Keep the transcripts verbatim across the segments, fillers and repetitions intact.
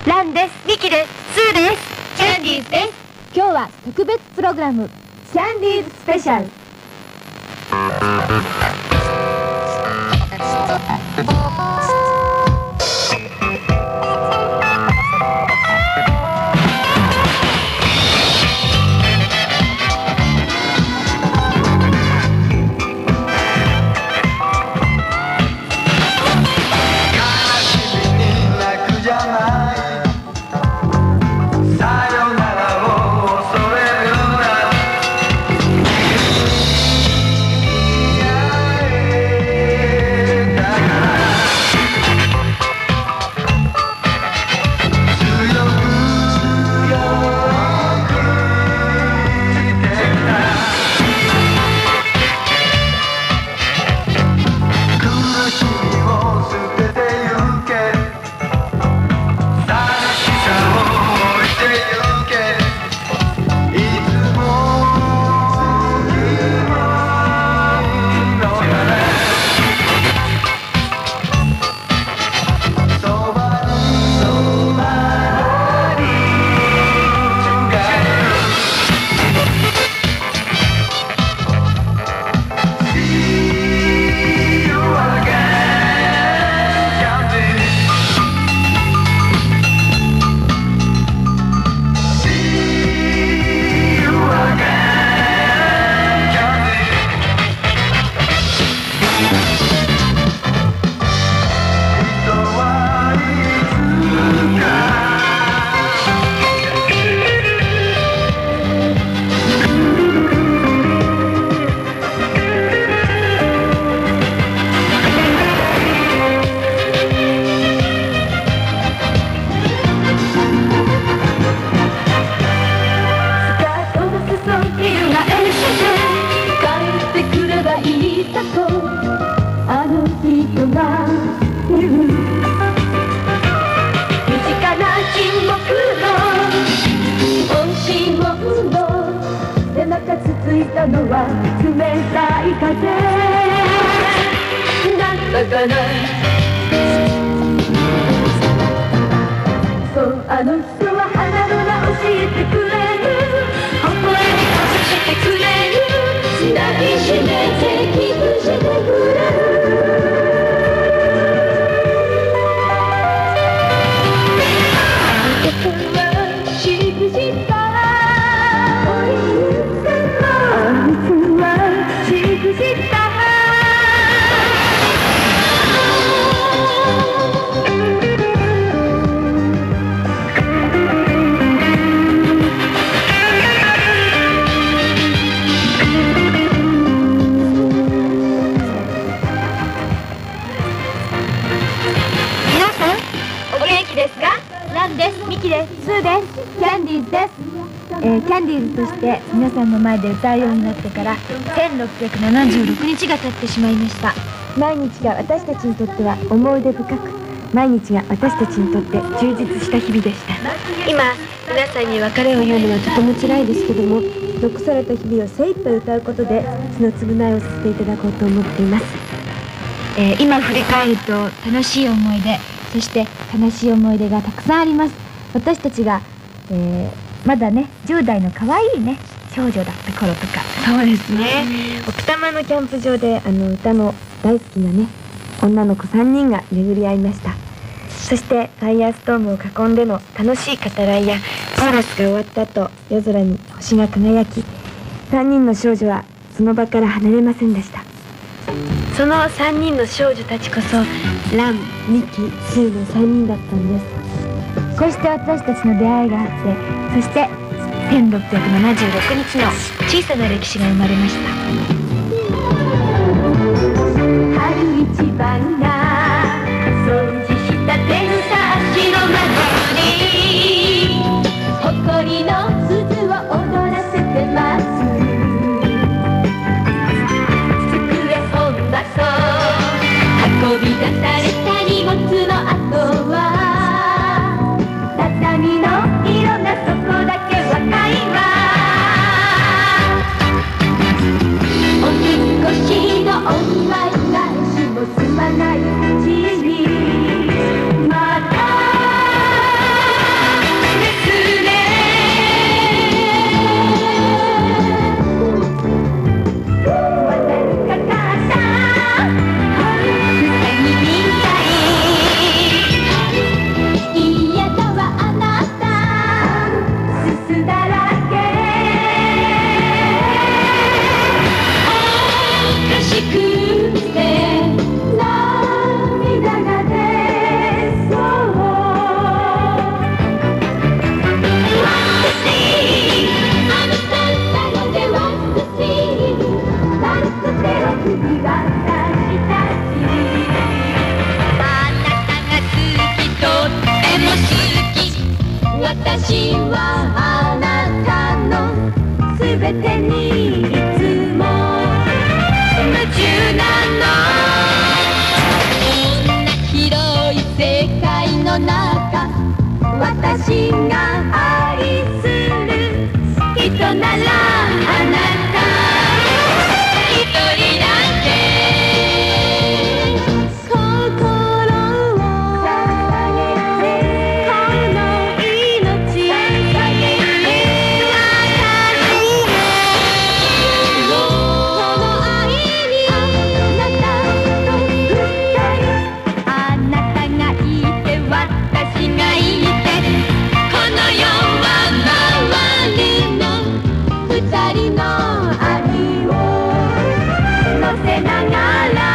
ランです。ミキです。スーです。 キャンディーズです。 今日は特別プログラムキャンディーズスペシャル。 のは冷たい風だったかな。そうあの人は花の名教えてくれる、微笑みさせてくれる、抱きしめてキスしてくれる。 です。ミキです。スーです。キャンディーズです。えー、キャンディーズとして皆さんの前で歌うようになってからせんろっぴゃくななじゅうろくにちが経ってしまいました。毎日が私たちにとっては思い出深く、毎日が私たちにとって充実した日々でした。 今皆さんに別れを言うのはとても辛いですけども、残された日々を精一杯歌うことでその償いをさせていただこうと思っています。 えー、今振り返ると楽しい思い出、そして悲しい思い出がたくさんあります。私たちが、えー、まだねじゅう代の可愛いね少女だった頃とか。 そうですね、奥多摩のキャンプ場であの歌の大好きなね女の子さんにんが巡り合いました。そしてファイヤーストームを囲んでの楽しい語らいやコーラスが終わった後、夜空に星が輝き、さんにんの少女はその場から離れませんでした。そのさんにんの少女たちこそラン、ミキ、スーのさんにんだったんです。 こうして私たちの出会いがあって、そしてせんろっぴゃくななじゅうろくにちの小さな歴史が生まれました。 春一番が掃除したてのサッシの窓に誇りの鈴を踊らせてます。机本箱運び出された荷物の後は畳の色がそこだけ若いわ。お引っ越しのお祝い返しも済まないうちにまだ私はあなたのすべてにいつも夢中なの。こんな広い世界の中、私が愛する人ならあなた一人だけ。心を捧げて、この命捧げて、私へこの愛にあなたと二人、あなたがいて私がいて、この世は周りの二人の愛を乗せながら。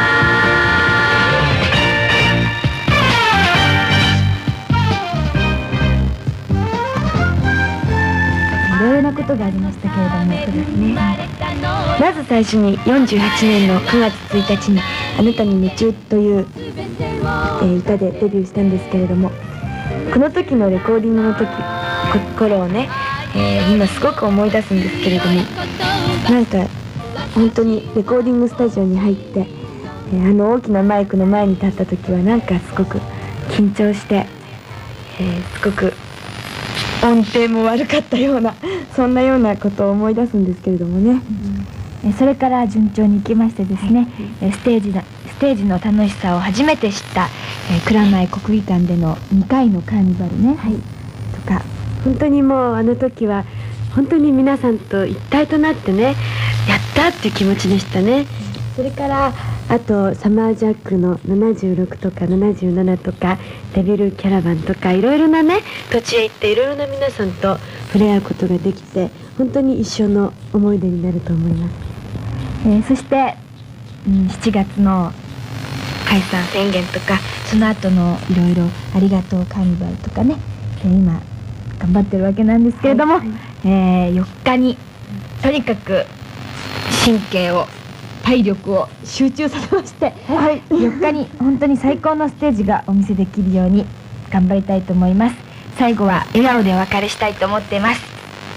いろいろなことがありましたけれども、そうですね、 まず最初によんじゅうはちねんのくがつついたちに「あなたに夢中」という、えー歌でデビューしたんですけれども、この時のレコーディングの時こ頃をね、えー今すごく思い出すんですけれども、なんか本当にレコーディングスタジオに入って、えーあの大きなマイクの前に立った時はなんかすごく緊張して、えーすごく音程も悪かったようなそんなようなことを思い出すんですけれどもね。 えそれから順調にいきましてですね、えステージだステージの楽しさを初めて知ったえ蔵前国技館でのにかいのカーニバルね、 はい、 とか、 本当にもうあの時は本当に皆さんと一体となってね、やったっていう気持ちでしたね。それからあとサマージャックのななじゅうろくとかななじゅうななとかデビルキャラバンとかいろいろなね土地へ行っていろいろな皆さんと触れ合うことができて、本当に一生の思い出になると思います。 えーそして、うん、しちがつの解散宣言とか、その後のいろいろありがとうカーニバルとかね、えー今頑張ってるわけなんですけれども、 はいはい、 えーよっかにとにかく神経を体力を集中させまして、 はい、 よっかに本当に最高のステージがお見せできるように頑張りたいと思います。最後は笑顔でお別れしたいと思っています。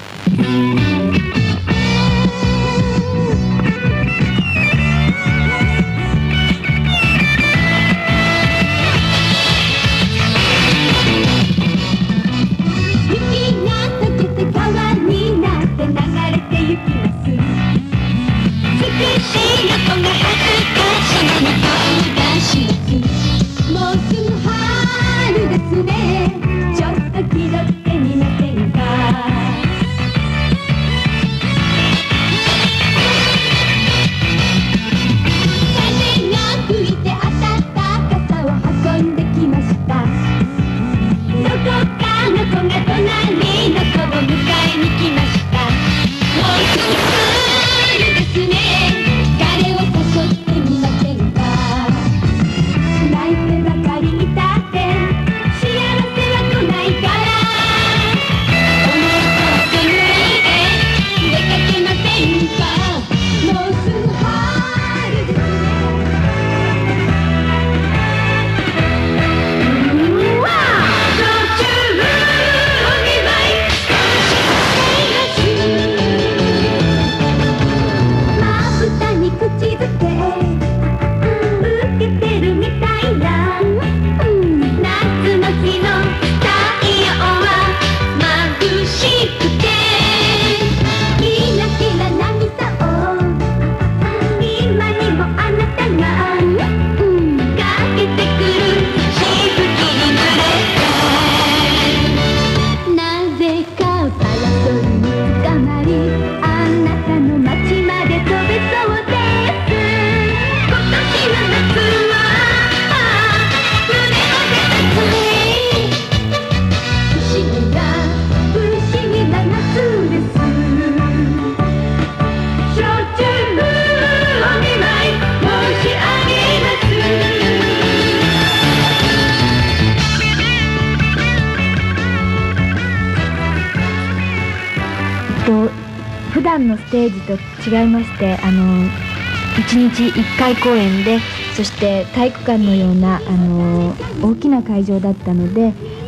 普段のステージと違いまして、あのいちにちいっかい公演で、そして体育館のようなあの大きな会場だったので、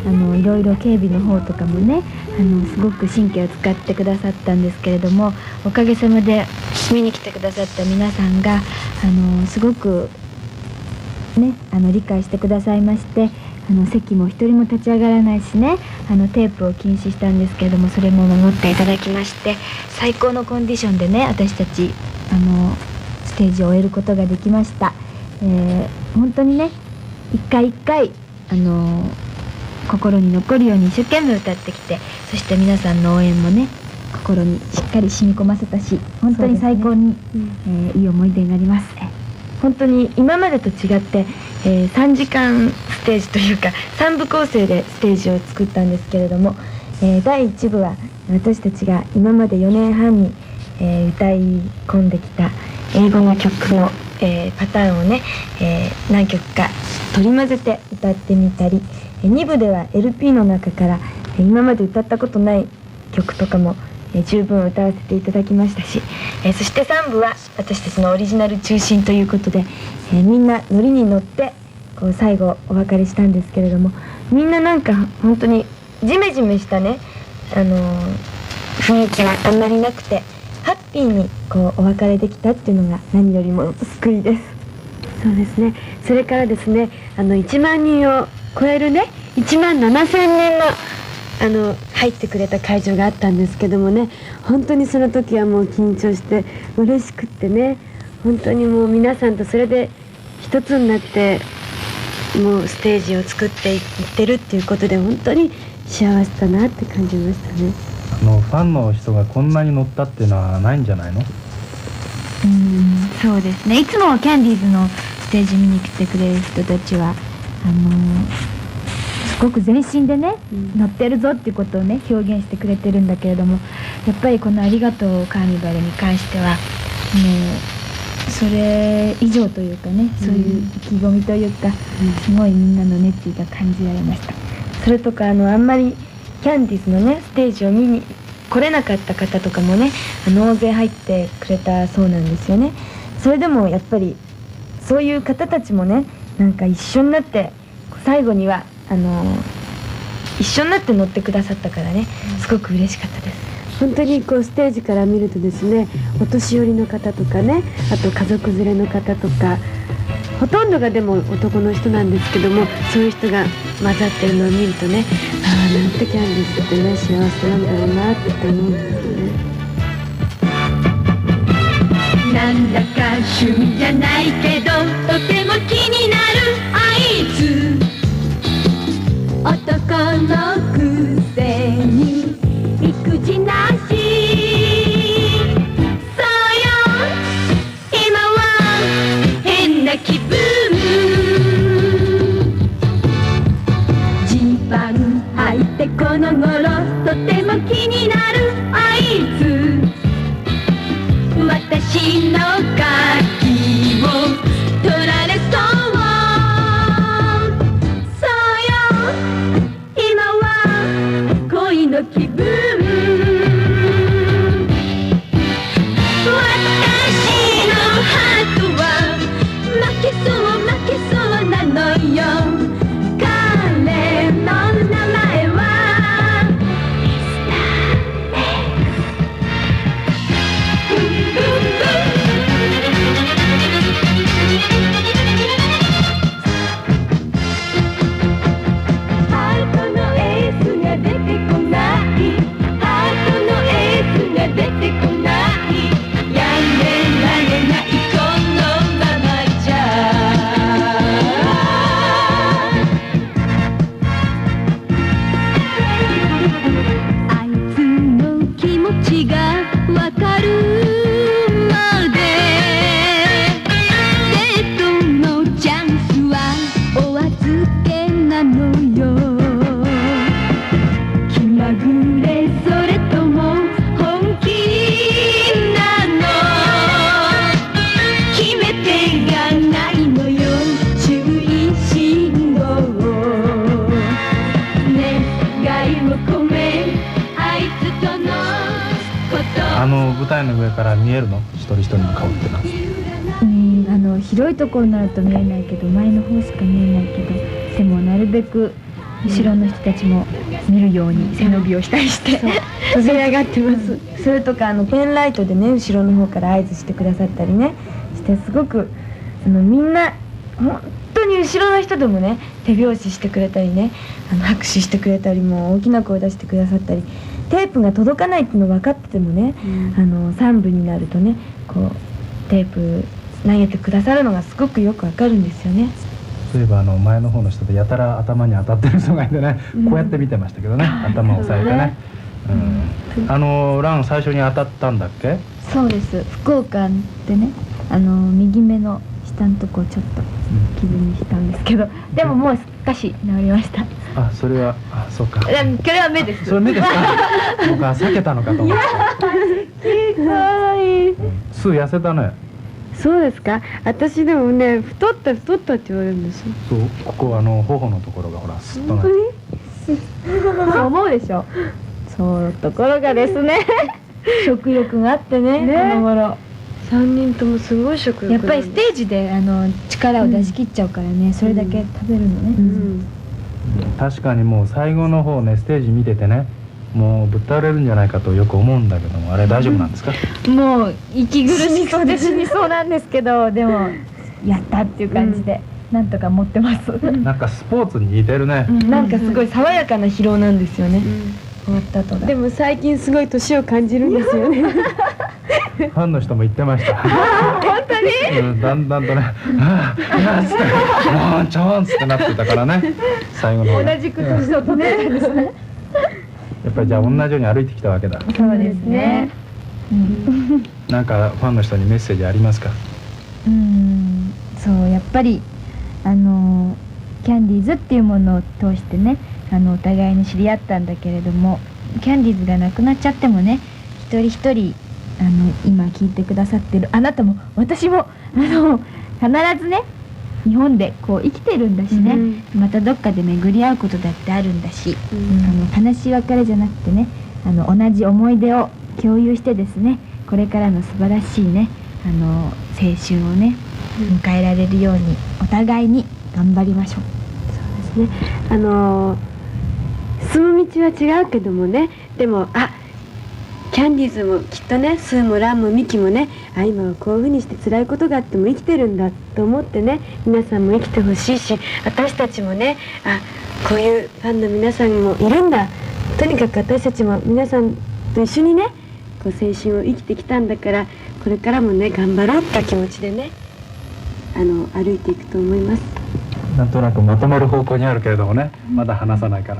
あのいろいろ警備の方とかもね、あのすごく神経を使ってくださったんですけれども、おかげさまで見に来てくださった皆さんがあのすごくね、あの理解してくださいまして、あの席も一人も立ち上がらないしね、あのテープを禁止したんですけれども、それも守っていただきまして、最高のコンディションでね、私たちあのステージを終えることができました。えー、本当にね、一回一回あの心に残るように一生懸命歌ってきて、そして皆さんの応援もね、心にしっかり染み込ませたし、本当に最高に、ね、うん、えー、いい思い出になります。 本当に今までと違って、えー、さんじかんステージというかさんぶ構成でステージを作ったんですけれども、えー、だいいち部は私たちが今までよねんはんに、えー、歌い込んできた英語の曲の、えー、パターンをね、えー、何曲か取り混ぜて歌ってみたり、えー、に部では エルピー の中から、えー、今まで歌ったことない曲とかもえー、十分歌わせていただきましたし、えー、そしてさん部は私たちのオリジナル中心ということで、えー、みんなノリに乗ってこう最後お別れしたんですけれども、みんななんか本当にジメジメしたね、あのー、雰囲気があんまりなくてハッピーにこうお別れできたっていうのが何よりも救いです。 そうですね。それからですね、あのいちまんにんを超えるね、いちまんななせんにんのあの入ってくれた会場があったんですけどもね、本当にその時はもう緊張して嬉しくってね、本当にもう皆さんとそれで一つになってもうステージを作っていってるっていうことで、本当に幸せだなって感じましたね。 あのファンの人がこんなに乗ったっていうのはないんじゃないの？ うーん、そうですね。いつもキャンディーズのステージ見に来てくれる人たちはあのーすごく全身でね、うん、乗ってるぞっていうことをね表現してくれてるんだけれども、やっぱりこの「ありがとうカーニバル」に関してはもうそれ以上というかね、そういう意気込みというか、うん、すごいみんなの熱意が感じられました。 それとかあのあんまりキャンディーズのねステージを見に来れなかった方とかもね、大勢入ってくれたそうなんですよね。それでもやっぱりそういう方たちもね、なんか一緒になって最後にはあの一緒になって乗ってくださったからね、すごく嬉しかったです。 本当にこうステージから見るとですね、お年寄りの方とかね、あと家族連れの方とか、ほとんどがでも男の人なんですけども、そういう人が混ざってるのを見るとね、ああなんてキャンディーズってね幸せなんだろうなって思うんですよね。 なんだか趣味じゃないけどとても気になるあいつ、男のくせに育児なし、そうよ今は変な気分、ジーパン履いてこの頃とても気になるあいつ、私の鍵を取られそう、恋の気分、私のハートは負けそう負けそうなのよ、彼の名前はミスター X。 ハートのエースが出てこない、ハートのエースが出てこない、やめられないこのままじゃ、あいつの気持ちがわかるまで、デートのチャンスはお預けなのよ、気まぐれそれとも本気なの、決め手がないのよ、注意信号、願いを込めあいつとのこと、 あの舞台の上から見えるの？一人一人の顔ってな。 うん、あの広いところになると見えないけど、前の方しか見えないけど、でもなるべく後ろの人たちも見るように背伸びをしたりして飛び上がってます。 それとかあのペンライトでね後ろの方から合図してくださったりねしてすごくあのみんな本当に後ろの人でもね手拍子してくれたりねあの拍手してくれたりもう大きな声出してくださったりテープが届かないっていうの分かっててもね、うん、あのさん部になるとねこうテープ投げてくださるのがすごくよくわかるんですよね。 そういえばあの前の方の人でやたら頭に当たってる人がいてね、うん、こうやって見てましたけどね、頭を押さえてね、うん、あのラン最初に当たったんだっけ？ そうです。福岡でねあの右目の下のとこをちょっと傷にしたんですけど、うん、でももうすっかし治りました。 あ、それはあ、そうか。 これは目です。 それ目ですか？僕は避けたのかと思って。 ひどい。 すぐ痩せたね。 そうですか。私でもね太った太ったって言われるんですよ。 そう、ここあの頬のところがほらスッとなって。 そう思うでしょ。そうところがですね食欲があってね、 ねこの頃さんにんともすごい食欲。 やっぱりステージであの力を出し切っちゃうからね、うん、それだけ食べるのね、うんうん、確かにもう最後の方ねステージ見ててねもうぶっ倒れるんじゃないかとよく思うんだけども、あれ大丈夫なんですか？ うん、もう息苦しそうで死にそうなんですけどでもやったっていう感じで、うん、なんとか持ってます。 なんかスポーツに似てるね、 うん、なんかすごい爽やかな疲労なんですよね、うん、終わった後が。 でも最近すごい年を感じるんですよね。 ファンの人も言ってました。 本当に、 うん、だんだんとね「ああ」っつって「ワンチャン」ってなってたからね最後の同じく年を止めたんですね。 やっぱりじゃあ同じように歩いてきたわけだ。 そうですね、うん、 なんかファンの人にメッセージありますか？ うん、そうやっぱりあのキャンディーズっていうものを通してねあのお互いに知り合ったんだけれども、キャンディーズがなくなっちゃってもね一人一人あの今聞いてくださってるあなたも私もあの必ずね日本でこう生きてるんだしね、うん、またどっかで巡り合うことだってあるんだし、うん、あの悲しい別れじゃなくてねあの同じ思い出を共有してですねこれからの素晴らしいねあの青春をね迎えられるようにお互いに頑張りましょう。 そうですね。あの進む道は違うけどもね、でもあキャンディーズもきっとねスーもランもミキもねあ今はこういうふうにして辛いことがあっても生きてるんだと思ってね皆さんも生きてほしいし、私たちもねあこういうファンの皆さんもいるんだ、とにかく私たちも皆さんと一緒にねこう青春を生きてきたんだからこれからもね頑張ろうって気持ちでねあの歩いていくと思います。 なんとなくまとまる方向にあるけれどもねまだ話さないから。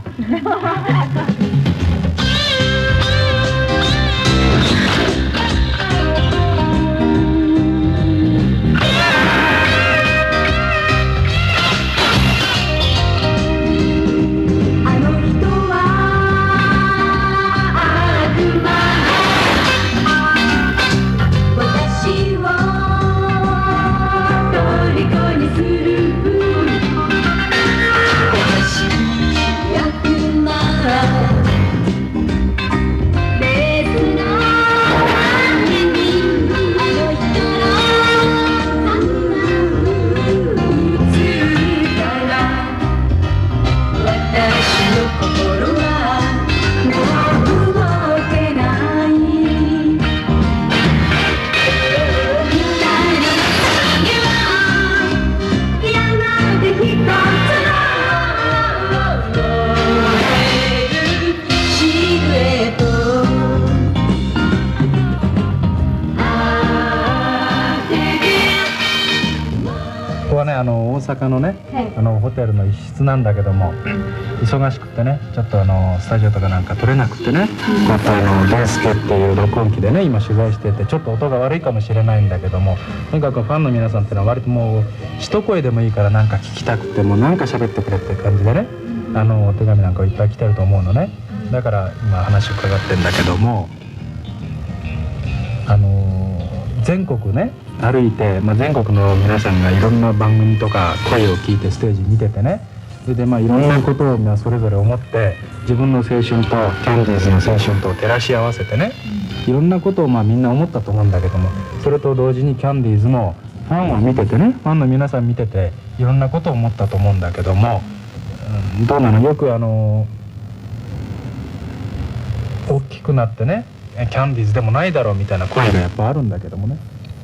あの大阪のね、はい、あのホテルの一室なんだけども、忙しくてねちょっとあのスタジオとかなんか撮れなくてね、こうやってあのデンスケっていう録音機でね今取材しててちょっと音が悪いかもしれないんだけども、とにかくファンの皆さんっていうのは割ともう一声でもいいからなんか聞きたくてもうなんか喋ってくれっていう感じでねあのお手紙なんかいっぱい来てると思うのね。だから今話を伺ってんだけども、あの全国ね歩いて、まあ、全国の皆さんがいろんな番組とか声を聞いてステージ見ててね、それでまあいろんなことをみんなそれぞれ思って自分の青春とキャンディーズの青春と照らし合わせてねいろんなことをまあみんな思ったと思うんだけども、それと同時にキャンディーズのファンを見ててねファンの皆さん見てていろんなことを思ったと思うんだけども、 うん、どうなの、よくあの大きくなってねキャンディーズでもないだろうみたいな声がやっぱあるんだけどもね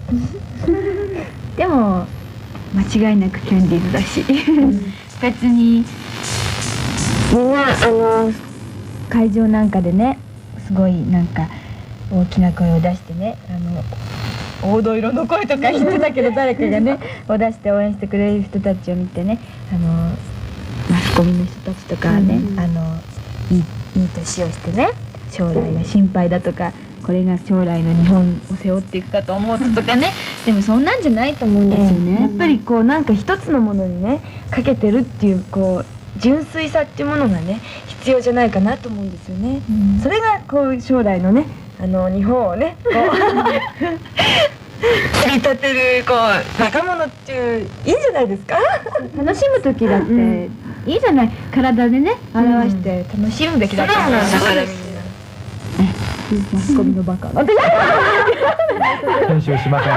でも間違いなくキャンディーズだし別にみんなあの会場なんかでねすごいなんか大きな声を出してねあの黄土色の声とか言ってたけど誰かがねを出して応援してくれる人たちを見てねあのマスコミの人たちとかはね、うん、あのいいいい年をしてね将来が心配だとかこれが将来の日本を背負っていくかと思うととかねでもそんなんじゃないと思うんですよね、 えー、やっぱりこうなんか一つのものにねかけてるっていうこう純粋さっていうものがね必要じゃないかなと思うんですよね、うん、それがこう将来のねあの日本をねこう切り立てるこう若者っていういいんじゃないですか楽しむ時だって、うん、いいじゃない体でね表して楽しむべきだと思う、うん、だからみんなマスコミのバカ編集しません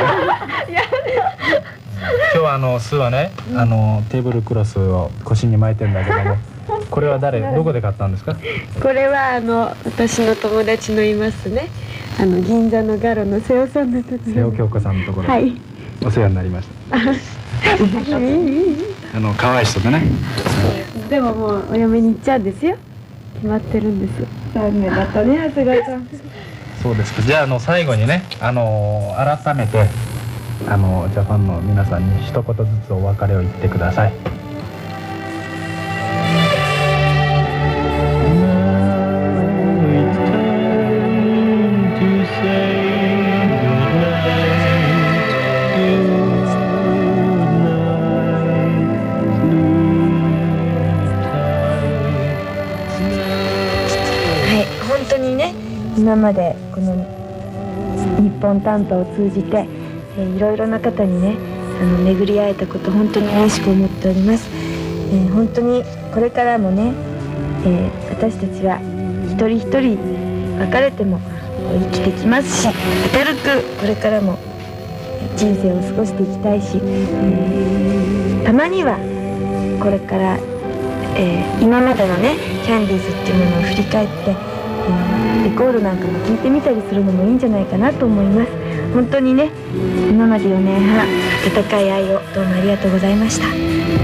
今日はあのスーはね、あのテーブルクロスを腰に巻いてんだけどもこれは誰どこで買ったんですか？ これはあの私の友達のいますねあの銀座のガロの瀬尾さんのところ瀬尾京子さんのところで、はい、お世話になりましたあの可愛い人でねでももうお嫁に行っちゃうんですよ決まってるんです残念だったね長谷川さんそうですか。じゃあ、あの最後にねあの改めてあのジャパンの皆さんに一言ずつお別れを言ってください。 今までこの日本担当を通じて、えー、いろいろな方にねあの巡り会えたこと本当に嬉しく思っております、えー、本当にこれからもね、えー、私たちは一人一人別れても生きてきますし明るくこれからも人生を過ごしていきたいし、えー、たまにはこれから、えー、今までのねキャンディーズっていうものを振り返ってレコードなんかも聴いてみたりするのもいいんじゃないかなと思います。本当にね今までよねんはん温かい愛をどうもありがとうございました。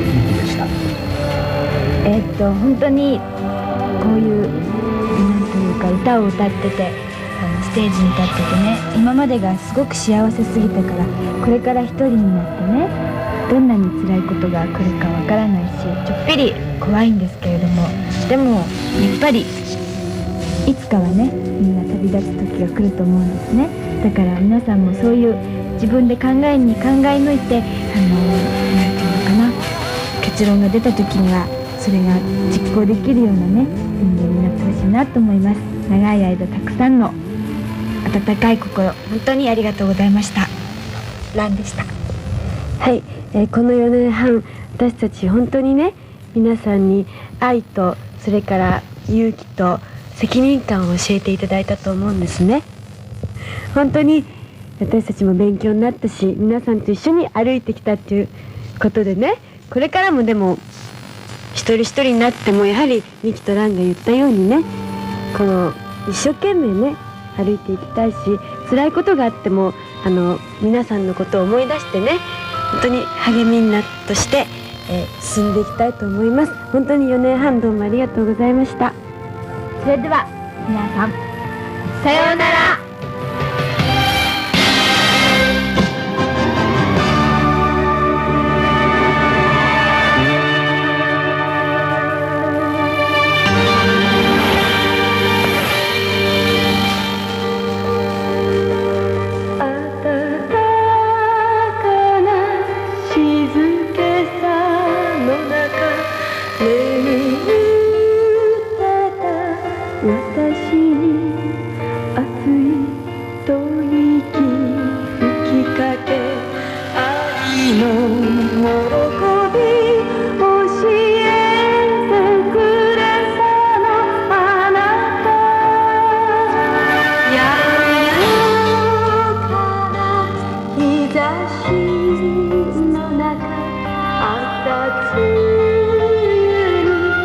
えーっと本当にこういうなんというか歌を歌っててあのステージに立っててね今までがすごく幸せすぎたからこれから一人になってねどんなに辛いことが来るかわからないしちょっぴり怖いんですけれどもでもやっぱりいつかはねみんな旅立つ時が来ると思うんですね。だから皆さんもそういう自分で考えに考え抜いてあのなんていうのかな結論が出た時にはそれが実行できるようなね人間になってほしいなと思います。長い間たくさんの温かい心本当にありがとうございました。ランでした。 はい、えー、このよねんはん私たち本当にね皆さんに愛とそれから勇気と責任感を教えていただいたと思うんですね。本当に私たちも勉強になったし皆さんと一緒に歩いてきたっていうことでねこれからもでも一人一人になってもやはりミキとランが言ったようにねこの一生懸命ね歩いていきたいし辛いことがあってもあの皆さんのことを思い出してね本当に励みになとして、えー、進んでいきたいと思います。本当によねんはんどうもありがとうございました。 それでは皆さんさようなら。 「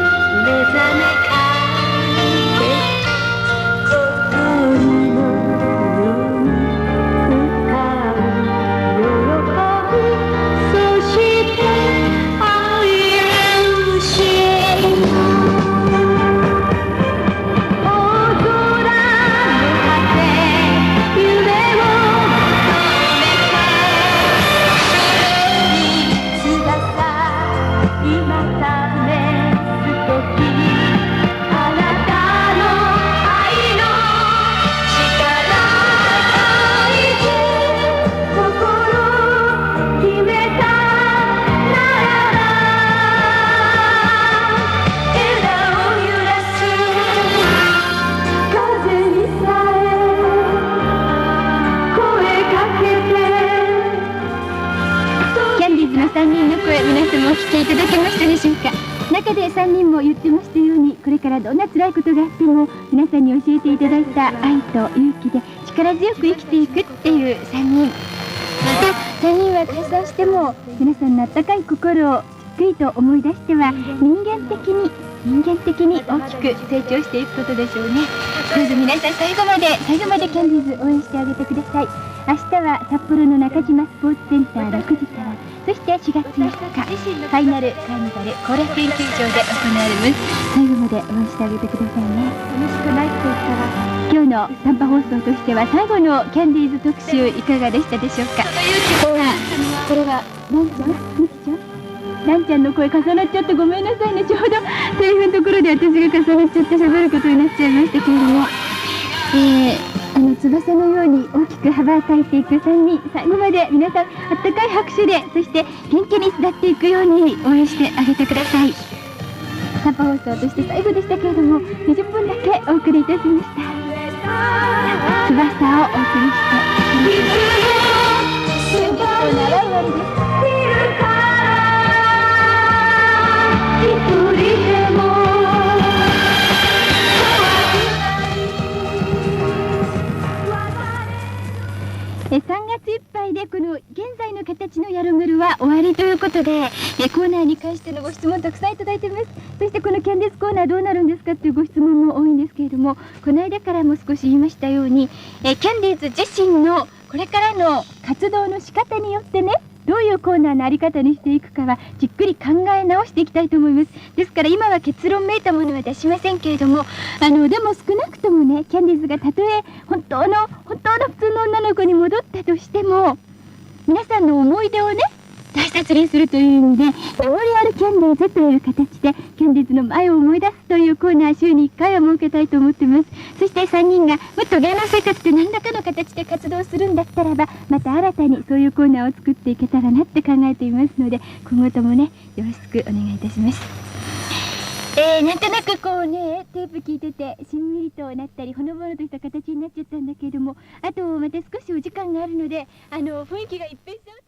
も言ってましたように、これからどんな辛いことがあっても皆さんに教えていただいた愛と勇気で力強く生きていくっていうさんにん。またさんにんは解散しても皆さんの温かい心をじっくりと思い出しては人間的に人間的に大きく成長していくことでしょうね。どうぞ皆さん最後まで最後までキャンディーズ応援してあげてください。明日は札幌の中島スポーツセンターろくじから、そしてしがつよっかファイナルカーニバル後楽園球場で行われます。最後まで応援してあげてくださいね。 楽しくないって言ったら今日の短波放送としては最後のキャンディーズ特集いかがでしたでしょうか。これはランちゃん、ミキちゃん、ランちゃんの声重なっちゃってごめんなさいね。ちょうどセリフのところで私が重なっちゃって喋ることになっちゃいましたけれども、えーあの翼のように大きく羽ばたいていくさんにん、最後まで皆さんあったかい拍手で、そして元気に育っていくように応援してあげてください。短波放送として最後でしたけれども、にじゅっぷんだけお送りいたしました。翼をお送りして本日の長い終わりです。えさんがついっぱいでこの現在の形のヤログルは終わりということで、えコーナーに関してのご質問たくさんいただいています。そしてこのキャンディーズコーナーどうなるんですかっていうご質問も多いんですけれども、この間からも少し言いましたように、えキャンディーズ自身のこれからの活動の仕方によってね、どういうコーナーのあり方にしていくかはじっくり考え直していきたいと思います。ですから今は結論めいたものは出しませんけれども、あのでも少なくともね、キャンディーズがたとえ本当の本当の普通の女の子に戻ったとしても、皆さんの思い出をね大切にするという意味で、メモリアルキャンディーズという形でキャンディーズの前を思い出すというコーナー週にいっかいは設けたいと思っています。そしてさんにんがもっと芸能生活で何らかの形で活動するんだったらば、また新たにそういうコーナーを作っていけたらなって考えていますので、今後ともねよろしくお願いいたします。えー、なんとなくこうねテープ聞いててしんみりとなったりほのぼのとした形になっちゃったんだけれども、あとまた少しお時間があるので、あの雰囲気が一変しちゃう